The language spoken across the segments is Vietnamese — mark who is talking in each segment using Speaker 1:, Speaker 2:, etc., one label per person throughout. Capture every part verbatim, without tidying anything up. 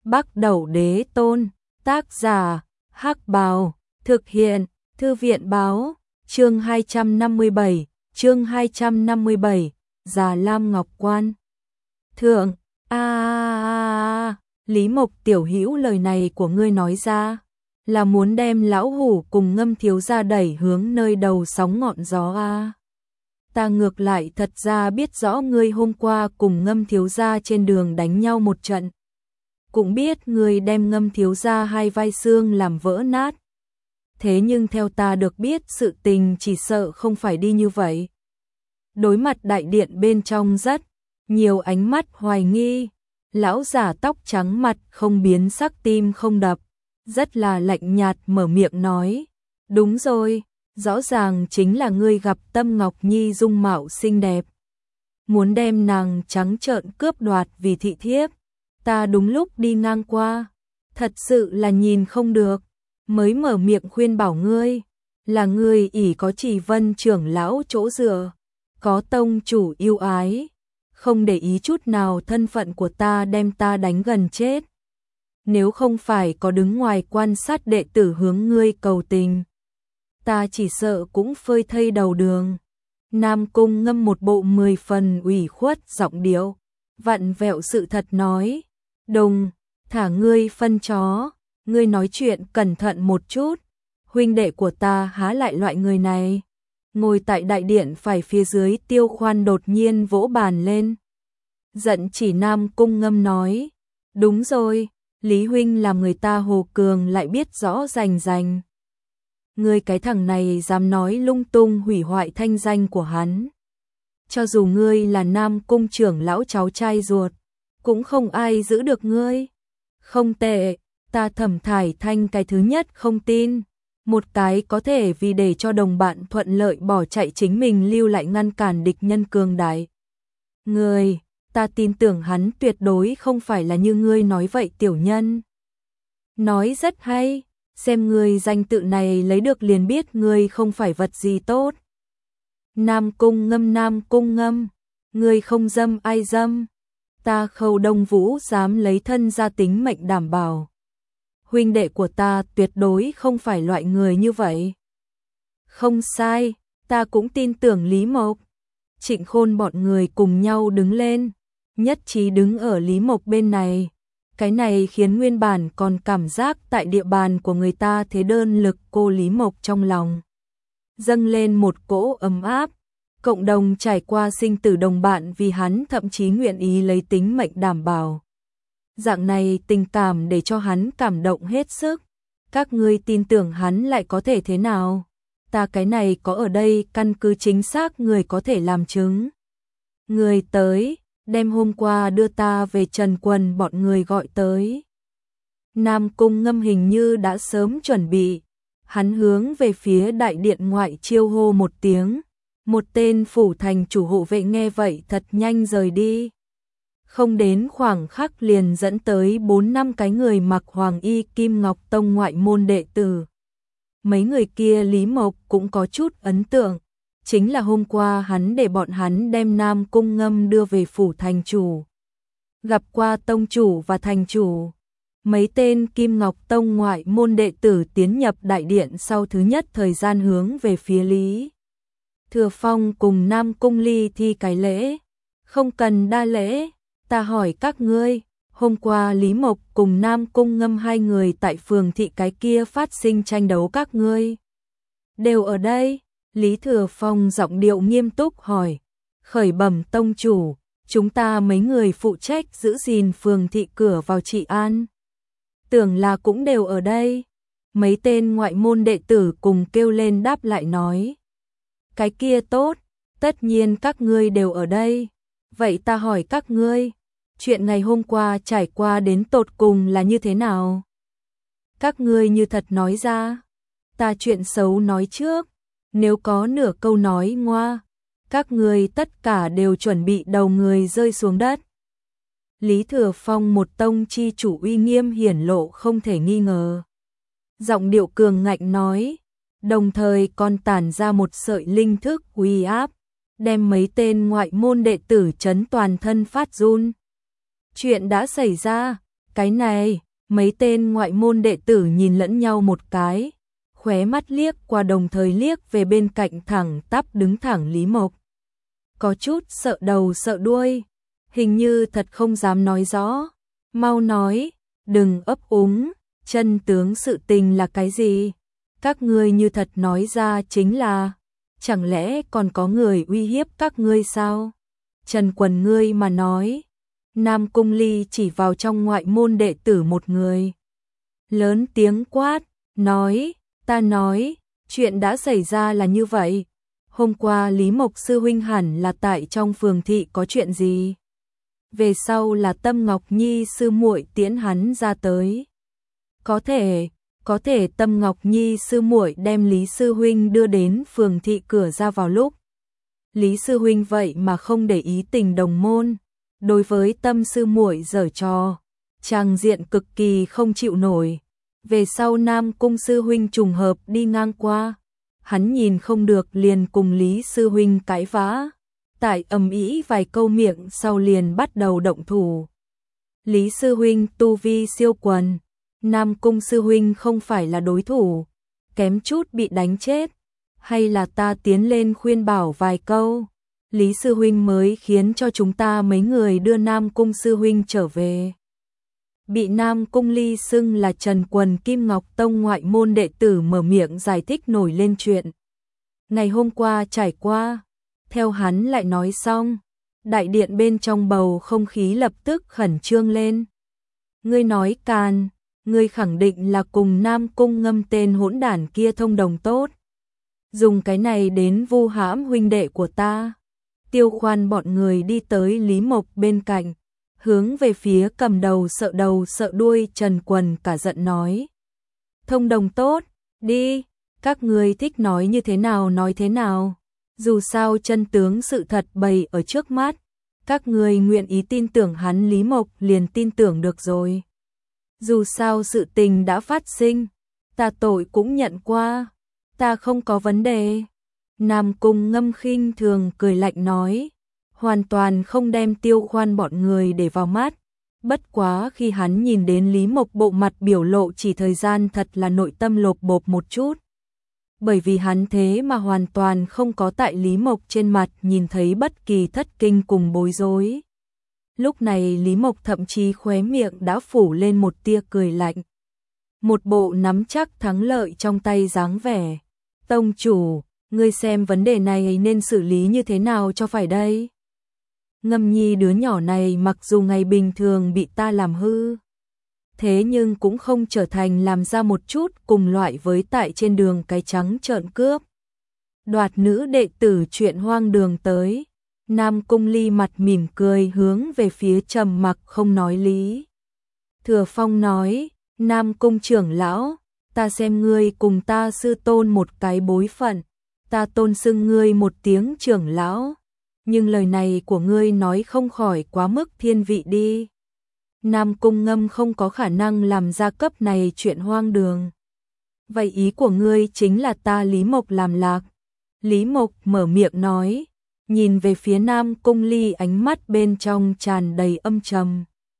Speaker 1: Bắc Đẩu Đế Tôn, tác giả, Hắc Bào, thực hiện, Thư viện Báo, chương hai trăm năm mươi bảy, chương hai trăm năm mươi bảy, Già Lam Ngọc Quan. Thượng, a a a, Lý Mộc tiểu hữu lời này của ngươi nói ra, là muốn đem lão hủ cùng Ngâm thiếu gia đẩy hướng nơi đầu sóng ngọn gió a. À. Ta ngược lại thật ra biết rõ ngươi hôm qua cùng Ngâm thiếu gia trên đường đánh nhau một trận. Cũng biết ngươi đem Ngâm thiếu gia hai vai xương làm vỡ nát. Thế nhưng theo ta được biết sự tình chỉ sợ không phải đi như vậy. Đối mặt đại điện bên trong rất nhiều ánh mắt hoài nghi, lão giả tóc trắng mặt không biến sắc tim không đập, rất là lạnh nhạt mở miệng nói, đúng rồi, rõ ràng chính là ngươi gặp Tâm Ngọc Nhi dung mạo xinh đẹp. Muốn đem nàng trắng trợn cướp đoạt vì thị thiếp, ta đúng lúc đi ngang qua, thật sự là nhìn không được, mới mở miệng khuyên bảo ngươi, là ngươi ỷ có Trì Vân trưởng lão chỗ dựa, có tông chủ yêu ái, không để ý chút nào thân phận của ta đem ta đánh gần chết. Nếu không phải có đứng ngoài quan sát đệ tử hướng ngươi cầu tình, ta chỉ sợ cũng phơi thây đầu đường. Nam Cung Ngâm một bộ mười phần ủy khuất giọng điệu, vặn vẹo sự thật nói, Đồng, thả ngươi phân chó, ngươi nói chuyện cẩn thận một chút, huynh đệ của ta há lại loại người này. Ngồi tại đại điện phải phía dưới Tiêu Khoan đột nhiên vỗ bàn lên. Giận chỉ Nam Cung Ngâm nói, đúng rồi, Lý huynh làm người ta hồ cường lại biết rõ rành rành. Ngươi cái thằng này dám nói lung tung hủy hoại thanh danh của hắn. Cho dù ngươi là Nam Cung trưởng lão cháu trai ruột, cũng không ai giữ được ngươi. Không tệ, ta Thẩm Thải Thanh cái thứ nhất không tin. Một cái có thể vì để cho đồng bạn thuận lợi bỏ chạy chính mình lưu lại ngăn cản địch nhân cường đại. Ngươi, ta tin tưởng hắn tuyệt đối không phải là như ngươi nói vậy tiểu nhân. Nói rất hay, xem ngươi danh tự này lấy được liền biết ngươi không phải vật gì tốt. Nam Cung Ngâm Nam Cung Ngâm, ngươi không dâm ai dâm, ta Khâu Đông Vũ dám lấy thân ra tính mệnh đảm bảo. Huynh đệ của ta tuyệt đối không phải loại người như vậy. Không sai, ta cũng tin tưởng Lý Mộc. Trịnh Khôn bọn người cùng nhau đứng lên, nhất trí đứng ở Lý Mộc bên này. Cái này khiến nguyên bản còn cảm giác tại địa bàn của người ta thế đơn lực cô Lý Mộc trong lòng dâng lên một cỗ ấm áp. Cộng đồng trải qua sinh tử đồng bạn vì hắn thậm chí nguyện ý lấy tính mệnh đảm bảo. Dạng này tình cảm để cho hắn cảm động hết sức. Các ngươi tin tưởng hắn lại có thể thế nào? Ta cái này có ở đây căn cứ chính xác người có thể làm chứng. Người tới, đem hôm qua đưa ta về Trần Quần bọn người gọi tới. Nam Cung Ngâm hình như đã sớm chuẩn bị. Hắn hướng về phía đại điện ngoại chiêu hô một tiếng. Một tên phủ thành chủ hộ vệ nghe vậy thật nhanh rời đi. Không đến khoảng khắc liền dẫn tới bốn năm cái người mặc hoàng y Kim Ngọc Tông ngoại môn đệ tử. Mấy người kia Lý Mộc cũng có chút ấn tượng, chính là hôm qua hắn để bọn hắn đem Nam Cung Ngâm đưa về phủ thành chủ. Gặp qua tông chủ và thành chủ, mấy tên Kim Ngọc Tông ngoại môn đệ tử tiến nhập đại điện sau thứ nhất thời gian hướng về phía Lý Thừa Phong cùng Nam Cung Ly thi cái lễ. Không cần đa lễ. Ta hỏi các ngươi, hôm qua Lý Mộc cùng Nam Cung Ngâm hai người tại phường thị cái kia phát sinh tranh đấu các ngươi đều ở đây. Lý Thừa Phong giọng điệu nghiêm túc hỏi, khởi bẩm tông chủ, chúng ta mấy người phụ trách giữ gìn phường thị cửa vào trị an. Tưởng là cũng đều ở đây. Mấy tên ngoại môn đệ tử cùng kêu lên đáp lại nói, cái kia tốt, tất nhiên các ngươi đều ở đây. Vậy ta hỏi các ngươi, chuyện ngày hôm qua trải qua đến tột cùng là như thế nào? Các ngươi như thật nói ra, ta chuyện xấu nói trước, nếu có nửa câu nói ngoa, các ngươi tất cả đều chuẩn bị đầu người rơi xuống đất. Lý Thừa Phong một tông chi chủ uy nghiêm hiển lộ không thể nghi ngờ. Giọng điệu cường ngạnh nói, đồng thời còn tản ra một sợi linh thức uy áp, đem mấy tên ngoại môn đệ tử chấn toàn thân phát run. Chuyện đã xảy ra, Cái này, mấy tên ngoại môn đệ tử nhìn lẫn nhau một cái, khóe mắt liếc qua đồng thời liếc về bên cạnh thẳng tắp đứng thẳng Lý Mộc. Có chút sợ đầu sợ đuôi, hình như thật không dám nói rõ. Mau nói, đừng ấp úng, chân tướng sự tình là cái gì? Các ngươi như thật nói ra chính là, chẳng lẽ còn có người uy hiếp các ngươi sao? Trần Quần ngươi mà nói. Nam Cung Ly chỉ vào trong ngoại môn đệ tử một người. Lớn tiếng quát, nói, ta nói, chuyện đã xảy ra là như vậy. Hôm qua Lý Mộc sư huynh hẳn là tại trong phường thị có chuyện gì? Về sau là Tâm Ngọc Nhi sư muội tiễn hắn ra tới. Có thể, có thể Tâm Ngọc Nhi sư muội đem Lý sư huynh đưa đến phường thị cửa ra vào lúc. Lý sư huynh vậy mà không để ý tình đồng môn, đối với Tâm sư muội giở trò, tràng diện cực kỳ không chịu nổi. Về sau Nam Cung sư huynh trùng hợp đi ngang qua, hắn nhìn không được liền cùng Lý sư huynh cãi vã, tại ầm ĩ vài câu miệng sau liền bắt đầu động thủ. Lý sư huynh tu vi siêu quần, Nam Cung sư huynh không phải là đối thủ, kém chút bị đánh chết, hay là ta tiến lên khuyên bảo vài câu, Lý sư huynh mới khiến cho chúng ta mấy người đưa Nam Cung sư huynh trở về. Bị Nam Cung Ly xưng là Trần Quần Kim Ngọc Tông ngoại môn đệ tử mở miệng giải thích nổi lên chuyện ngày hôm qua trải qua. Theo hắn lại nói xong, đại điện bên trong bầu không khí lập tức khẩn trương lên. Ngươi nói càn, ngươi khẳng định là cùng Nam Cung Ngâm tên hỗn đản kia thông đồng tốt, dùng cái này đến vu hãm huynh đệ của ta. Tiêu Khoan bọn người đi tới Lý Mộc bên cạnh, hướng về phía cầm đầu sợ đầu sợ đuôi Trần Quần cả giận nói. Thông đồng tốt, đi, các ngươi thích nói như thế nào nói thế nào. Dù sao chân tướng sự thật bày ở trước mắt, các ngươi nguyện ý tin tưởng hắn Lý Mộc liền tin tưởng được rồi. Dù sao sự tình đã phát sinh, ta tội cũng nhận qua, ta không có vấn đề. Nam Cung Ngâm khinh thường cười lạnh nói, hoàn toàn không đem Tiêu Khoan bọn người để vào mắt. Bất quá khi hắn nhìn đến Lý Mộc bộ mặt biểu lộ chỉ thời gian thật là nội tâm lột bột một chút. Bởi vì hắn thế mà hoàn toàn không có tại Lý Mộc trên mặt nhìn thấy bất kỳ thất kinh cùng bối rối. Lúc này Lý Mộc thậm chí khóe miệng đã phủ lên một tia cười lạnh. Một bộ nắm chắc thắng lợi trong tay dáng vẻ. Tông chủ, ngươi xem vấn đề này nên xử lý như thế nào cho phải đây? Ngâm Nhi đứa nhỏ này mặc dù ngày bình thường bị ta làm hư, thế nhưng cũng không trở thành làm ra một chút cùng loại với tại trên đường cái trắng trợn cướp đoạt nữ đệ tử chuyện hoang đường tới. Nam Cung Ly mặt mỉm cười hướng về phía trầm mặc không nói Lý Thừa Phong nói, Nam Cung trưởng lão, ta xem ngươi cùng ta sư tôn một cái bối phận, ta tôn xưng ngươi một tiếng trưởng lão, nhưng lời này của ngươi nói không khỏi quá mức thiên vị đi. Nam Cung Ngâm không có khả năng làm ra cấp này chuyện hoang đường. Vậy ý của ngươi chính là ta Lý Mộc làm lạc. Lý Mộc mở miệng nói, nhìn về phía Nam Cung Ly ánh mắt bên trong tràn đầy âm trầm.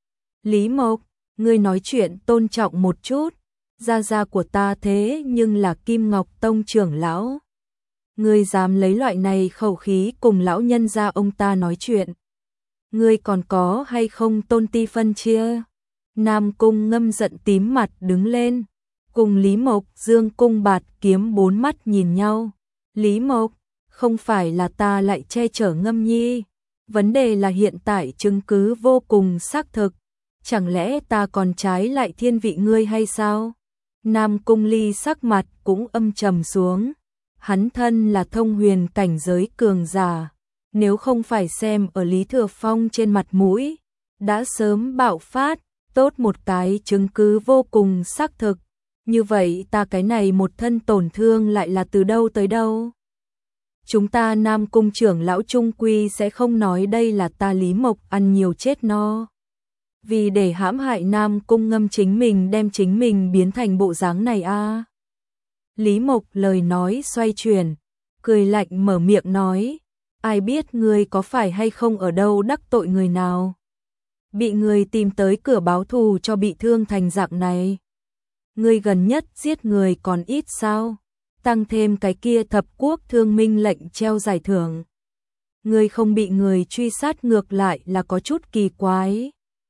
Speaker 1: Lý Mộc, ngươi nói chuyện tôn trọng một chút, gia gia của ta thế nhưng là Kim Ngọc Tông trưởng lão. Ngươi dám lấy loại này khẩu khí cùng lão nhân gia ông ta nói chuyện. Ngươi còn có hay không tôn ti phân chia? Nam Cung Ngâm giận tím mặt đứng lên, cùng Lý Mộc dương cung bạt kiếm bốn mắt nhìn nhau. Lý Mộc, không phải là ta lại che chở Ngâm Nhi, vấn đề là hiện tại chứng cứ vô cùng xác thực, chẳng lẽ ta còn trái lại thiên vị ngươi hay sao? Nam Cung Ly sắc mặt cũng âm trầm xuống, hắn thân là thông huyền cảnh giới cường giả, nếu không phải xem ở Lý Thừa Phong trên mặt mũi, đã sớm bạo phát, tốt một cái chứng cứ vô cùng xác thực, như vậy ta cái này một thân tổn thương lại là từ đâu tới đâu? Chúng ta Nam Cung trưởng lão trung quy sẽ không nói đây là ta Lý Mộc ăn nhiều chết no. Vì để hãm hại Nam Cung Ngâm chính mình đem chính mình biến thành bộ dáng này a. À. Lý Mộc lời nói xoay chuyển, cười lạnh mở miệng nói, ai biết ngươi có phải hay không ở đâu đắc tội người nào. bị người tìm tới cửa báo thù cho bị thương thành dạng này. Ngươi gần nhất giết người còn ít sao? Tăng thêm cái kia thập quốc thương minh lệnh treo giải thưởng. Ngươi không bị người truy sát ngược lại là có chút kỳ quái.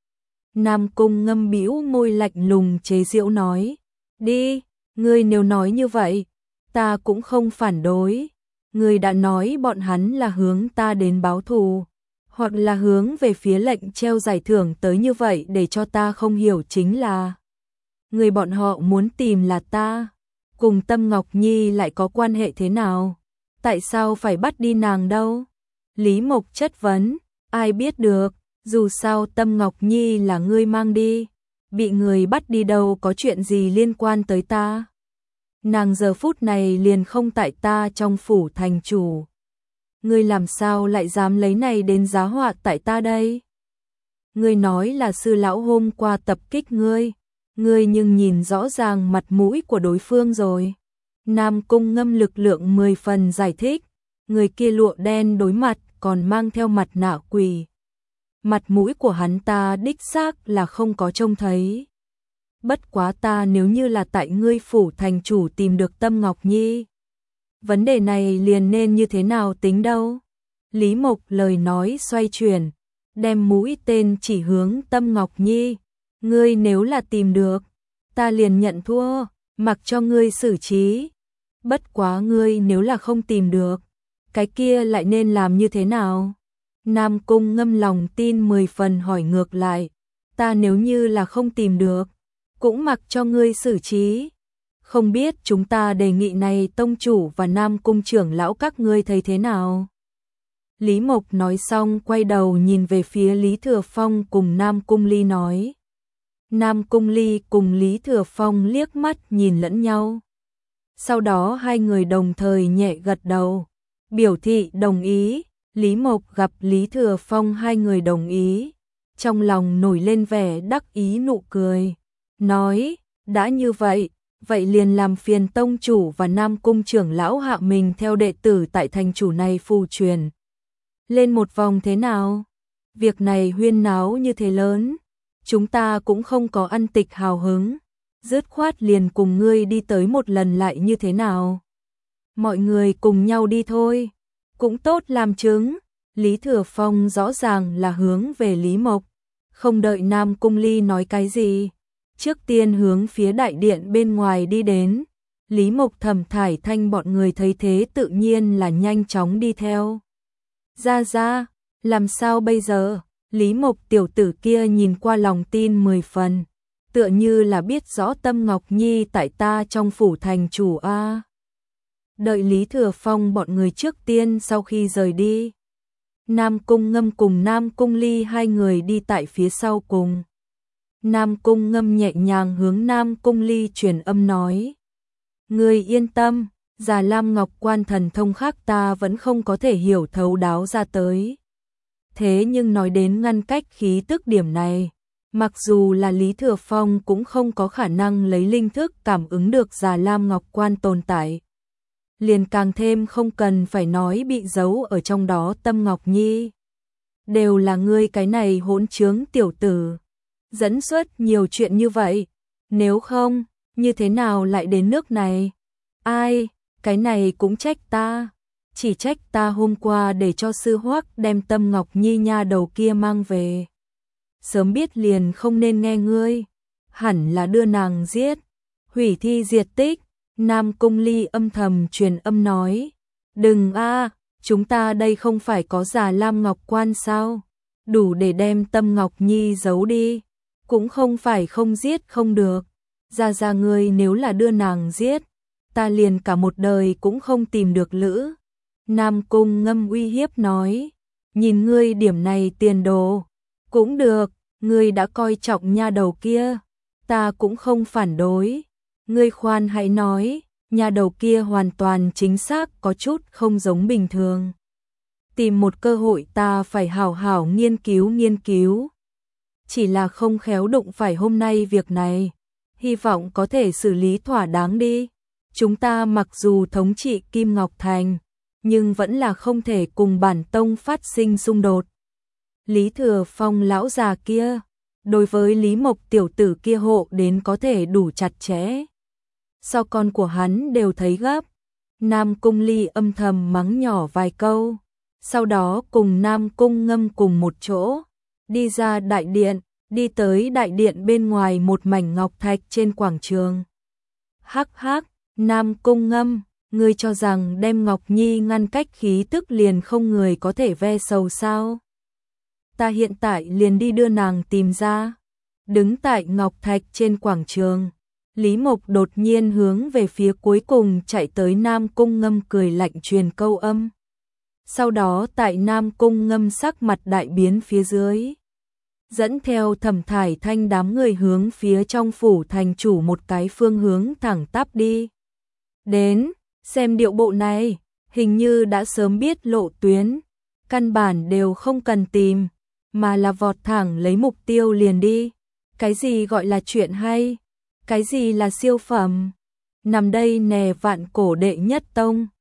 Speaker 1: Nam Cung Ngâm bĩu môi lạnh lùng chế giễu nói. Đi, ngươi nếu nói như vậy, ta cũng không phản đối. Ngươi đã nói bọn hắn là hướng ta đến báo thù, hoặc là hướng về phía lệnh treo giải thưởng tới như vậy để cho ta không hiểu chính là. Người bọn họ muốn tìm là ta, cùng Tâm Ngọc Nhi lại có quan hệ thế nào? Tại sao phải bắt đi nàng đâu? Lý Mộc chất vấn, ai biết được, dù sao Tâm Ngọc Nhi là ngươi mang đi, bị người bắt đi đâu có chuyện gì liên quan tới ta. Nàng giờ phút này liền không tại ta trong phủ thành chủ. Ngươi làm sao lại dám lấy này đến giá họa tại ta đây? Ngươi nói là sư lão hôm qua tập kích ngươi, ngươi nhưng nhìn rõ ràng mặt mũi của đối phương rồi. Nam Cung Ngâm lực lượng mười phần giải thích, người kia lụa đen đối mặt còn mang theo mặt nạ quỷ. Mặt mũi của hắn ta đích xác là không có trông thấy. Bất quá ta nếu như là tại ngươi phủ thành chủ tìm được Tâm Ngọc Nhi, vấn đề này liền nên như thế nào tính đâu? Lý Mộc lời nói xoay chuyển, đem mũi tên chỉ hướng Tâm Ngọc Nhi. Ngươi nếu là tìm được, ta liền nhận thua, mặc cho ngươi xử trí. Bất quá ngươi nếu là không tìm được, cái kia lại nên làm như thế nào? Nam Cung Ngâm lòng tin mười phần hỏi ngược lại, ta nếu như là không tìm được, cũng mặc cho ngươi xử trí. Không biết chúng ta đề nghị này tông chủ và Nam Cung trưởng lão các ngươi thấy thế nào? Lý Mộc nói xong quay đầu nhìn về phía Lý Thừa Phong cùng Nam Cung Ly nói. Nam Cung Ly cùng Lý Thừa Phong liếc mắt nhìn lẫn nhau. Sau đó hai người đồng thời nhẹ gật đầu, biểu thị đồng ý. Lý Mộc gặp Lý Thừa Phong hai người đồng ý, trong lòng nổi lên vẻ đắc ý nụ cười, nói, đã như vậy, vậy liền làm phiền tông chủ và Nam Cung trưởng lão hạ mình theo đệ tử tại thành chủ này phù truyền. Lên một vòng thế nào? Việc này huyên náo như thế lớn, chúng ta cũng không có ăn tịch hào hứng, dứt khoát liền cùng ngươi đi tới một lần lại như thế nào? Mọi người cùng nhau đi thôi, cũng tốt làm chứng. Lý Thừa Phong rõ ràng là hướng về Lý Mộc, không đợi Nam Cung Ly nói cái gì, trước tiên hướng phía đại điện bên ngoài đi đến. Lý Mộc Thẩm Thải Thanh bọn người thấy thế tự nhiên là nhanh chóng đi theo. Ra ra, làm sao bây giờ? Lý Mộc tiểu tử kia nhìn qua lòng tin mười phần, tựa như là biết rõ Tâm Ngọc Nhi tại ta trong phủ thành chủ a. Đợi Lý Thừa Phong bọn người trước tiên sau khi rời đi, Nam Cung Ngâm cùng Nam Cung Ly hai người đi tại phía sau cùng. Nam Cung Ngâm nhẹ nhàng hướng Nam Cung Ly truyền âm nói. Ngươi yên tâm, Già Lam Ngọc Quan thần thông khác ta vẫn không có thể hiểu thấu đáo ra tới. Thế nhưng nói đến ngăn cách khí tức điểm này, mặc dù là Lý Thừa Phong cũng không có khả năng lấy linh thức cảm ứng được Già Lam Ngọc Quan tồn tại. Liền càng thêm không cần phải nói bị giấu ở trong đó Tâm Ngọc Nhi. Đều là ngươi cái này hỗn trướng tiểu tử, dẫn xuất nhiều chuyện như vậy, nếu không, như thế nào lại đến nước này? Ai, cái này cũng trách ta, chỉ trách ta hôm qua để cho sư Hoắc đem Tâm Ngọc Nhi nha đầu kia mang về. Sớm biết liền không nên nghe ngươi, hẳn là đưa nàng giết, hủy thi diệt tích. Nam Cung Ly âm thầm truyền âm nói, đừng a, chúng ta đây không phải có Già Lam Ngọc Quan sao, đủ để đem Tâm Ngọc Nhi giấu đi, cũng không phải không giết không được, ra ra ngươi nếu là đưa nàng giết, ta liền cả một đời cũng không tìm được lữ. Nam Cung Ngâm uy hiếp nói, nhìn ngươi điểm này tiền đồ, cũng được, ngươi đã coi trọng nha đầu kia, ta cũng không phản đối. Ngươi khoan hãy nói, nhà đầu kia hoàn toàn chính xác có chút không giống bình thường. Tìm một cơ hội ta phải hảo hảo nghiên cứu nghiên cứu. Chỉ là không khéo đụng phải hôm nay việc này, hy vọng có thể xử lý thỏa đáng đi. Chúng ta mặc dù thống trị Kim Ngọc Thành, nhưng vẫn là không thể cùng bản tông phát sinh xung đột. Lý Thừa Phong lão già kia, đối với Lý Mộc tiểu tử kia hộ đến có thể đủ chặt chẽ. So con của hắn đều thấy gấp. Nam Cung Ly âm thầm mắng nhỏ vài câu, sau đó cùng Nam Cung Ngâm cùng một chỗ, đi ra đại điện, đi tới đại điện bên ngoài một mảnh ngọc thạch trên quảng trường. Hắc hắc, Nam Cung Ngâm, ngươi cho rằng đem Ngọc Nhi ngăn cách khí tức liền không người có thể ve sầu sao? Ta hiện tại liền đi đưa nàng tìm ra. Đứng tại ngọc thạch trên quảng trường, Lý Mộc đột nhiên hướng về phía cuối cùng chạy tới Nam Cung Ngâm cười lạnh truyền câu âm. Sau đó tại Nam Cung Ngâm sắc mặt đại biến phía dưới, dẫn theo Thẩm Thải Thanh đám người hướng phía trong phủ thành chủ một cái phương hướng thẳng tắp đi. Đến, xem điệu bộ này, hình như đã sớm biết lộ tuyến, căn bản đều không cần tìm, mà là vọt thẳng lấy mục tiêu liền đi. Cái gì gọi là chuyện hay? Cái gì là siêu phẩm? Nằm đây nè vạn cổ đệ nhất tông,